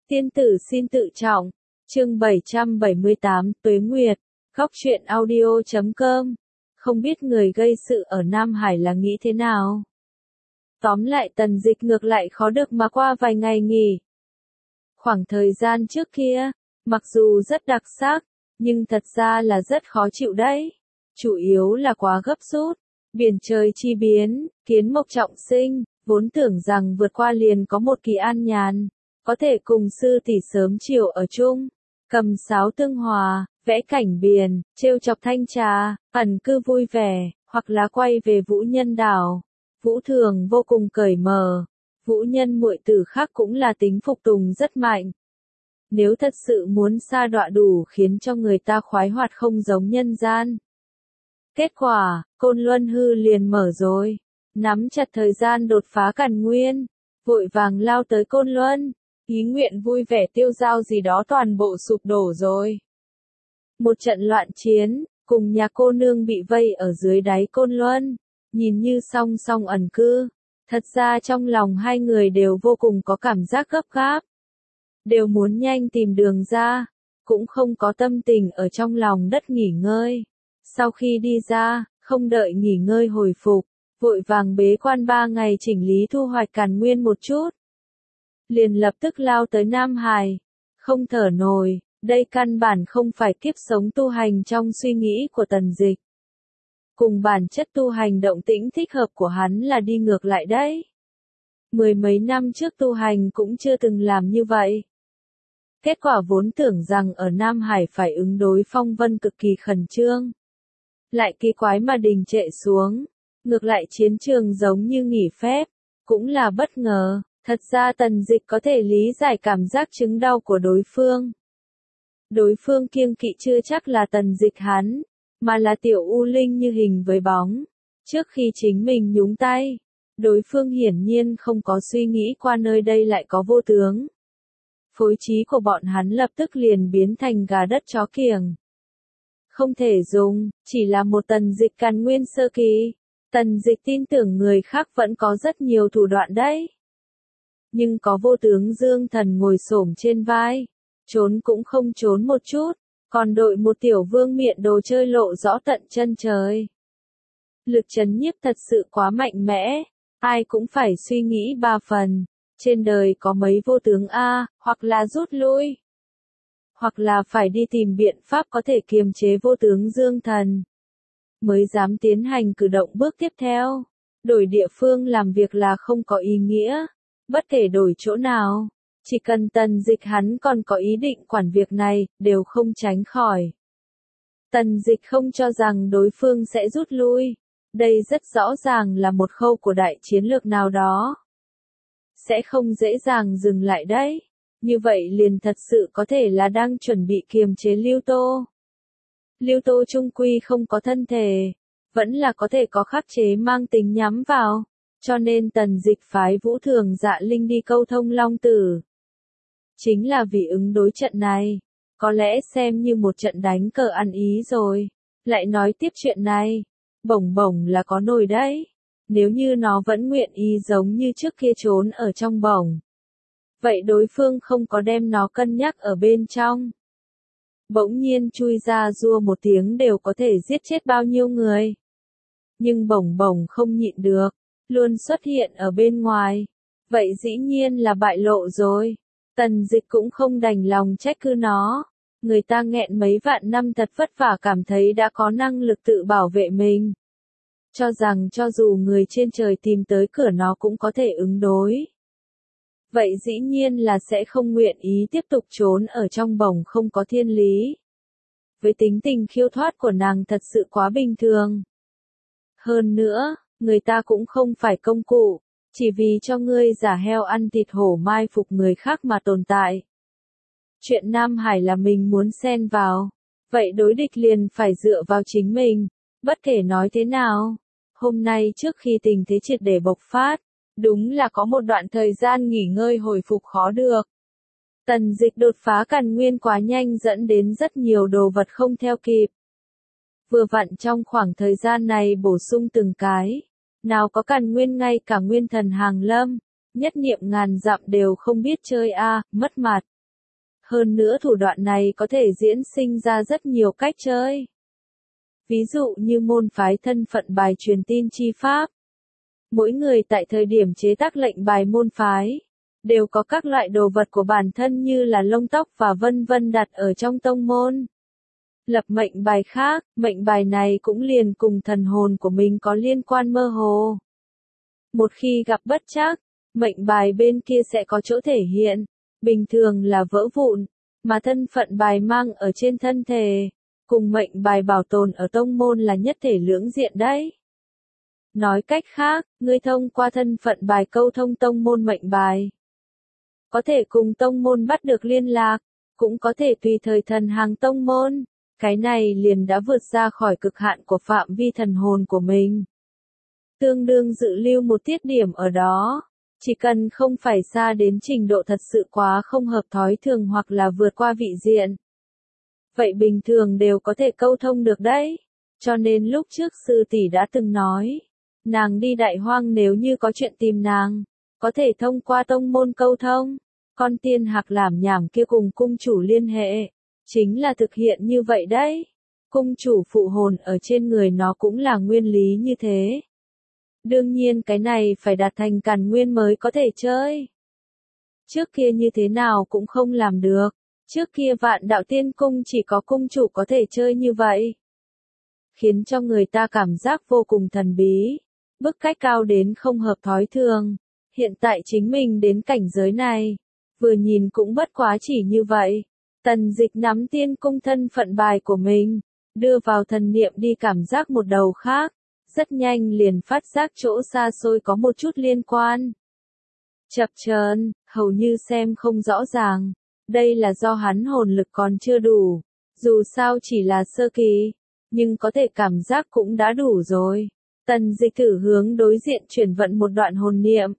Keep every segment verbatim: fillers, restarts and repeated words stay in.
Tiên tử xin tự trọng. Chương bảy trăm bảy mươi tám, Tuế Nguyệt. Góc truyện audio chấm com. Không biết người gây sự ở Nam Hải là nghĩ thế nào? Tóm lại Tần Dịch ngược lại khó được mà qua vài ngày nghỉ. Khoảng thời gian trước kia, mặc dù rất đặc sắc, nhưng thật ra là rất khó chịu đấy. Chủ yếu là quá gấp rút, biển trời chi biến, kiến mộc trọng sinh, vốn tưởng rằng vượt qua liền có một kỳ an nhàn, có thể cùng sư tỷ sớm chiều ở chung, cầm sáo tương hòa, vẽ cảnh biển, trêu chọc thanh trà, ẩn cư vui vẻ, hoặc là quay về Vũ Nhân đảo. Vũ Thường vô cùng cởi mở, Vũ Nhân muội tử khác cũng là tính phục tùng rất mạnh. Nếu thật sự muốn sa đọa đủ khiến cho người ta khoái hoạt không giống nhân gian. Kết quả, Côn Luân hư liền mở rồi, nắm chặt thời gian đột phá Càn Nguyên, vội vàng lao tới Côn Luân, ý nguyện vui vẻ tiêu dao gì đó toàn bộ sụp đổ rồi. Một trận loạn chiến, cùng nhà cô nương bị vây ở dưới đáy Côn Luân, nhìn như song song ẩn cư, thật ra trong lòng hai người đều vô cùng có cảm giác gấp gáp. Đều muốn nhanh tìm đường ra, cũng không có tâm tình ở trong lòng đất nghỉ ngơi. Sau khi đi ra, không đợi nghỉ ngơi hồi phục, vội vàng bế quan ba ngày chỉnh lý thu hoạch Càn Nguyên một chút. Liền lập tức lao tới Nam Hải, không thở nổi, đây căn bản không phải kiếp sống tu hành trong suy nghĩ của Tần Dịch. Cùng bản chất tu hành động tĩnh thích hợp của hắn là đi ngược lại đấy. Mười mấy năm trước tu hành cũng chưa từng làm như vậy. Kết quả vốn tưởng rằng ở Nam Hải phải ứng đối phong vân cực kỳ khẩn trương. Lại kỳ quái mà đình trệ xuống, ngược lại chiến trường giống như nghỉ phép, cũng là bất ngờ, thật ra Tần Dịch có thể lý giải cảm giác chứng đau của đối phương. Đối phương kiêng kỵ chưa chắc là Tần Dịch hắn, mà là tiểu U Linh như hình với bóng. Trước khi chính mình nhúng tay, đối phương hiển nhiên không có suy nghĩ qua nơi đây lại có vô tướng. Phối trí của bọn hắn lập tức liền biến thành gà đất chó kiểng. Không thể dùng, chỉ là một Tần Dịch Càn Nguyên sơ kỳ. Tần Dịch tin tưởng người khác vẫn có rất nhiều thủ đoạn đấy. Nhưng có vô tướng Dương Thần ngồi xổm trên vai, trốn cũng không trốn một chút, còn đội một tiểu vương miện đồ chơi lộ rõ tận chân trời. Lực chấn nhiếp thật sự quá mạnh mẽ, ai cũng phải suy nghĩ ba phần. Trên đời có mấy vô tướng a, hoặc là rút lui, hoặc là phải đi tìm biện pháp có thể kiềm chế vô tướng Dương Thần, mới dám tiến hành cử động bước tiếp theo. Đổi địa phương làm việc là không có ý nghĩa, bất kể đổi chỗ nào, chỉ cần Tần Dịch hắn còn có ý định quản việc này, đều không tránh khỏi. Tần Dịch không cho rằng đối phương sẽ rút lui, đây rất rõ ràng là một khâu của đại chiến lược nào đó. Sẽ không dễ dàng dừng lại đấy. Như vậy liền thật sự có thể là đang chuẩn bị kiềm chế Lưu Tô. Lưu Tô chung quy không có thân thể, vẫn là có thể có khắc chế mang tính nhắm vào, cho nên Tần Dịch phái Vũ Thường Dạ Linh đi câu thông Long Tử. Chính là vì ứng đối trận này, có lẽ xem như một trận đánh cờ ăn ý rồi. Lại nói tiếp chuyện này, bổng bổng là có nồi đấy. Nếu như nó vẫn nguyện ý giống như trước kia trốn ở trong bổng, vậy đối phương không có đem nó cân nhắc ở bên trong. Bỗng nhiên chui ra rua một tiếng đều có thể giết chết bao nhiêu người. Nhưng bổng bổng không nhịn được, luôn xuất hiện ở bên ngoài. Vậy dĩ nhiên là bại lộ rồi. Tần Dịch cũng không đành lòng trách cứ nó. Người ta nghẹn mấy vạn năm thật vất vả cảm thấy đã có năng lực tự bảo vệ mình. Cho rằng cho dù người trên trời tìm tới cửa nó cũng có thể ứng đối. Vậy dĩ nhiên là sẽ không nguyện ý tiếp tục trốn ở trong bổng không có thiên lý. Với tính tình khiêu thoát của nàng thật sự quá bình thường. Hơn nữa, người ta cũng không phải công cụ, chỉ vì cho ngươi giả heo ăn thịt hổ mai phục người khác mà tồn tại. Chuyện Nam Hải là mình muốn xen vào, vậy đối địch liền phải dựa vào chính mình, bất kể nói thế nào. Hôm nay trước khi tình thế triệt để bộc phát, đúng là có một đoạn thời gian nghỉ ngơi hồi phục khó được. Tần Dịch đột phá Càn Nguyên quá nhanh dẫn đến rất nhiều đồ vật không theo kịp. Vừa vặn trong khoảng thời gian này bổ sung từng cái, nào có Càn Nguyên ngay cả Nguyên Thần hàng lâm, nhất niệm ngàn dặm đều không biết chơi a, mất mặt. Hơn nữa thủ đoạn này có thể diễn sinh ra rất nhiều cách chơi. Ví dụ như môn phái thân phận bài truyền tin chi pháp. Mỗi người tại thời điểm chế tác lệnh bài môn phái, đều có các loại đồ vật của bản thân như là lông tóc và vân vân đặt ở trong tông môn. Lập mệnh bài khác, mệnh bài này cũng liền cùng thần hồn của mình có liên quan mơ hồ. Một khi gặp bất trắc, mệnh bài bên kia sẽ có chỗ thể hiện, bình thường là vỡ vụn, mà thân phận bài mang ở trên thân thể, cùng mệnh bài bảo tồn ở tông môn là nhất thể lưỡng diện đấy. Nói cách khác, ngươi thông qua thân phận bài câu thông tông môn mệnh bài. Có thể cùng tông môn bắt được liên lạc, cũng có thể tùy thời thần hàng tông môn. Cái này liền đã vượt ra khỏi cực hạn của phạm vi thần hồn của mình. Tương đương dự lưu một tiết điểm ở đó. Chỉ cần không phải xa đến trình độ thật sự quá không hợp thói thường hoặc là vượt qua vị diện. Vậy bình thường đều có thể câu thông được đấy. Cho nên lúc trước sư tỷ đã từng nói. Nàng đi đại hoang nếu như có chuyện tìm nàng. Có thể thông qua tông môn câu thông. Con tiên hạc làm nhảm kia cùng cung chủ liên hệ. Chính là thực hiện như vậy đấy. Cung chủ phụ hồn ở trên người nó cũng là nguyên lý như thế. Đương nhiên cái này phải đạt thành càn nguyên mới có thể chơi. Trước kia như thế nào cũng không làm được. Trước kia vạn đạo tiên cung chỉ có cung chủ có thể chơi như vậy. Khiến cho người ta cảm giác vô cùng thần bí. Bức cách cao đến không hợp thói thường. Hiện tại chính mình đến cảnh giới này. Vừa nhìn cũng bất quá chỉ như vậy. Tần Dịch nắm tiên cung thân phận bài của mình, đưa vào thần niệm đi cảm giác một đầu khác, rất nhanh liền phát giác chỗ xa xôi có một chút liên quan. Chập chờn, hầu như xem không rõ ràng, đây là do hắn hồn lực còn chưa đủ, dù sao chỉ là sơ kỳ, nhưng có thể cảm giác cũng đã đủ rồi. Tần Dịch thử hướng đối diện chuyển vận một đoạn hồn niệm.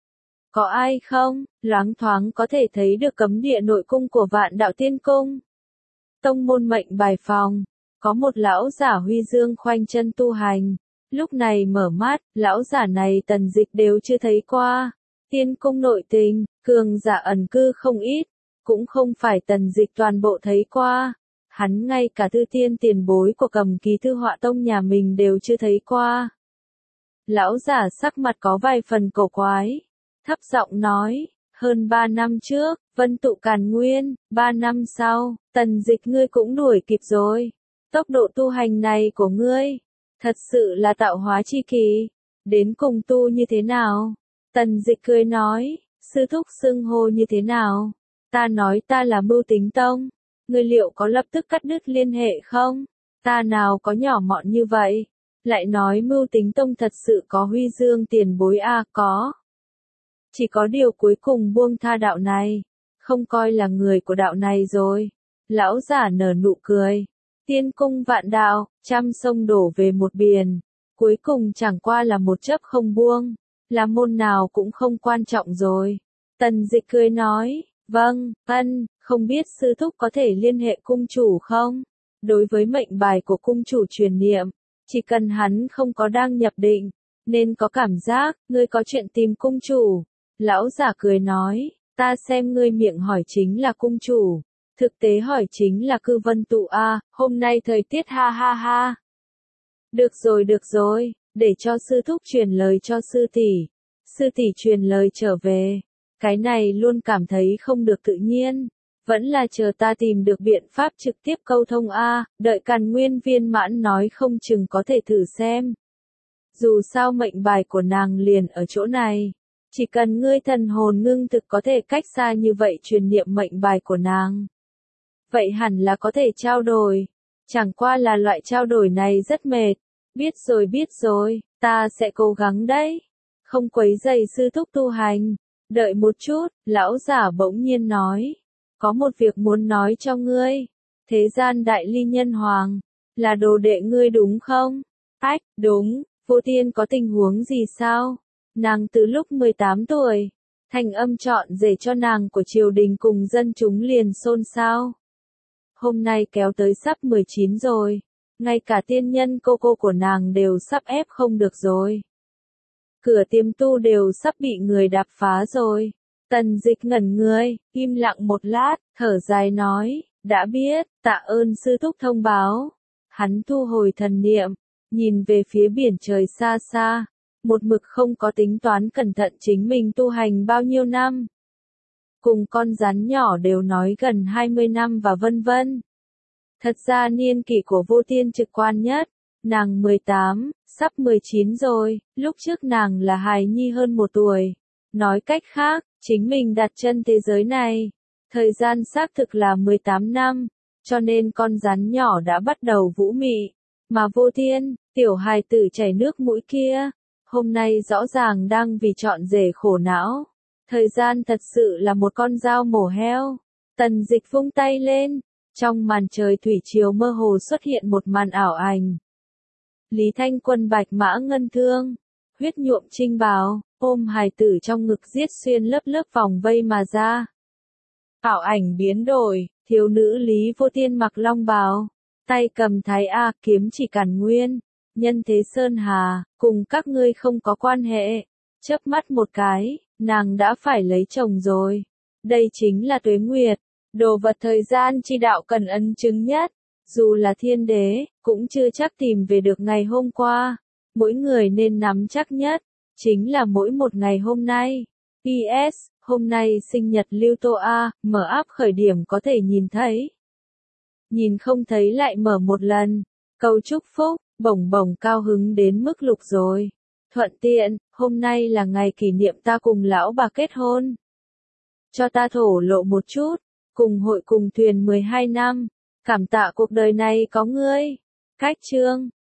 Có ai không? Loáng thoáng có thể thấy được cấm địa nội cung của vạn đạo tiên cung. Tông môn mệnh bài phòng. Có một lão giả huy dương khoanh chân tu hành. Lúc này mở mắt, lão giả này Tần Dịch đều chưa thấy qua. Tiên cung nội tình, cường giả ẩn cư không ít. Cũng không phải Tần Dịch toàn bộ thấy qua. Hắn ngay cả tư tiên tiền bối của cầm ký thư họa tông nhà mình đều chưa thấy qua. Lão giả sắc mặt có vài phần cổ quái. Thấp giọng nói, hơn ba năm trước, vân tụ càn nguyên, ba năm sau, Tần Dịch ngươi cũng đuổi kịp rồi. Tốc độ tu hành này của ngươi, thật sự là tạo hóa chi kỳ. Đến cùng tu như thế nào? Tần Dịch cười nói, sư thúc xưng hô như thế nào? Ta nói ta là Mưu Tính Tông. Ngươi liệu có lập tức cắt đứt liên hệ không? Ta nào có nhỏ mọn như vậy? Lại nói Mưu Tính Tông thật sự có huy dương tiền bối a à, có. Chỉ có điều cuối cùng buông tha đạo này, không coi là người của đạo này rồi. Lão giả nở nụ cười. Tiên cung vạn đạo, trăm sông đổ về một biển. Cuối cùng chẳng qua là một chấp không buông. Là môn nào cũng không quan trọng rồi. Tần Dịch cười nói, vâng, ân, không biết sư thúc có thể liên hệ cung chủ không? Đối với mệnh bài của cung chủ truyền niệm, chỉ cần hắn không có đang nhập định, nên có cảm giác, ngươi có chuyện tìm cung chủ. Lão giả cười nói, ta xem ngươi miệng hỏi chính là cung chủ, thực tế hỏi chính là cư vân tụ a, à, hôm nay thời tiết ha ha ha. Được rồi được rồi, để cho sư thúc truyền lời cho sư tỷ, sư tỷ truyền lời trở về, cái này luôn cảm thấy không được tự nhiên, vẫn là chờ ta tìm được biện pháp trực tiếp câu thông a, à, đợi càn nguyên viên mãn nói không chừng có thể thử xem. Dù sao mệnh bài của nàng liền ở chỗ này. Chỉ cần ngươi thần hồn ngưng thực có thể cách xa như vậy truyền niệm mệnh bài của nàng. Vậy hẳn là có thể trao đổi. Chẳng qua là loại trao đổi này rất mệt. Biết rồi biết rồi, ta sẽ cố gắng đấy. Không quấy rầy sư thúc tu hành. Đợi một chút, lão giả bỗng nhiên nói. Có một việc muốn nói cho ngươi. Thế gian đại ly nhân hoàng. Là đồ đệ ngươi đúng không? Ách, đúng. Vô tiên có tình huống gì sao? Nàng từ lúc mười tám tuổi, thành âm chọn rể cho nàng của triều đình cùng dân chúng liền xôn xao. Hôm nay kéo tới sắp mười chín rồi, ngay cả tiên nhân cô cô của nàng đều sắp ép không được rồi. Cửa tiềm tu đều sắp bị người đạp phá rồi. Tần Dịch ngẩn người, im lặng một lát, thở dài nói, đã biết, tạ ơn sư thúc thông báo. Hắn thu hồi thần niệm, nhìn về phía biển trời xa xa, một mực không có tính toán cẩn thận chính mình tu hành bao nhiêu năm. Cùng con rắn nhỏ đều nói gần hai mươi năm và vân vân. Thật ra niên kỷ của Vô Tiên trực quan nhất, nàng mười tám, sắp mười chín rồi, lúc trước nàng là hài nhi hơn một tuổi. Nói cách khác, chính mình đặt chân thế giới này, thời gian xác thực là mười tám năm, cho nên con rắn nhỏ đã bắt đầu vũ mị. Mà Vô Tiên, tiểu hài tử chảy nước mũi kia, hôm nay rõ ràng đang vì chọn rể khổ não. Thời gian thật sự là một con dao mổ heo. Tần Dịch vung tay lên, trong màn trời thủy triều mơ hồ xuất hiện một màn ảo ảnh. Lý Thanh Quân bạch mã ngân thương, huyết nhuộm trinh bào, ôm hài tử trong ngực giết xuyên lớp lớp vòng vây mà ra. Ảo ảnh biến đổi, thiếu nữ Lý Vô Tiên mặc long bào, tay cầm thái A kiếm chỉ cản nguyên, nhân thế sơn hà, cùng các ngươi không có quan hệ. Chớp mắt một cái, nàng đã phải lấy chồng rồi. Đây chính là tuế nguyệt, đồ vật thời gian chi đạo cần ấn chứng nhất. Dù là thiên đế, cũng chưa chắc tìm về được ngày hôm qua. Mỗi người nên nắm chắc nhất, chính là mỗi một ngày hôm nay. pê ét, hôm nay sinh nhật Lưu Tô A, mở áp khởi điểm có thể nhìn thấy. Nhìn không thấy lại mở một lần. Câu chúc phúc, bổng bổng cao hứng đến mức lục rồi. Thuận tiện, hôm nay là ngày kỷ niệm ta cùng lão bà kết hôn. Cho ta thổ lộ một chút, cùng hội cùng thuyền mười hai năm. Cảm tạ cuộc đời này có ngươi. Cách chương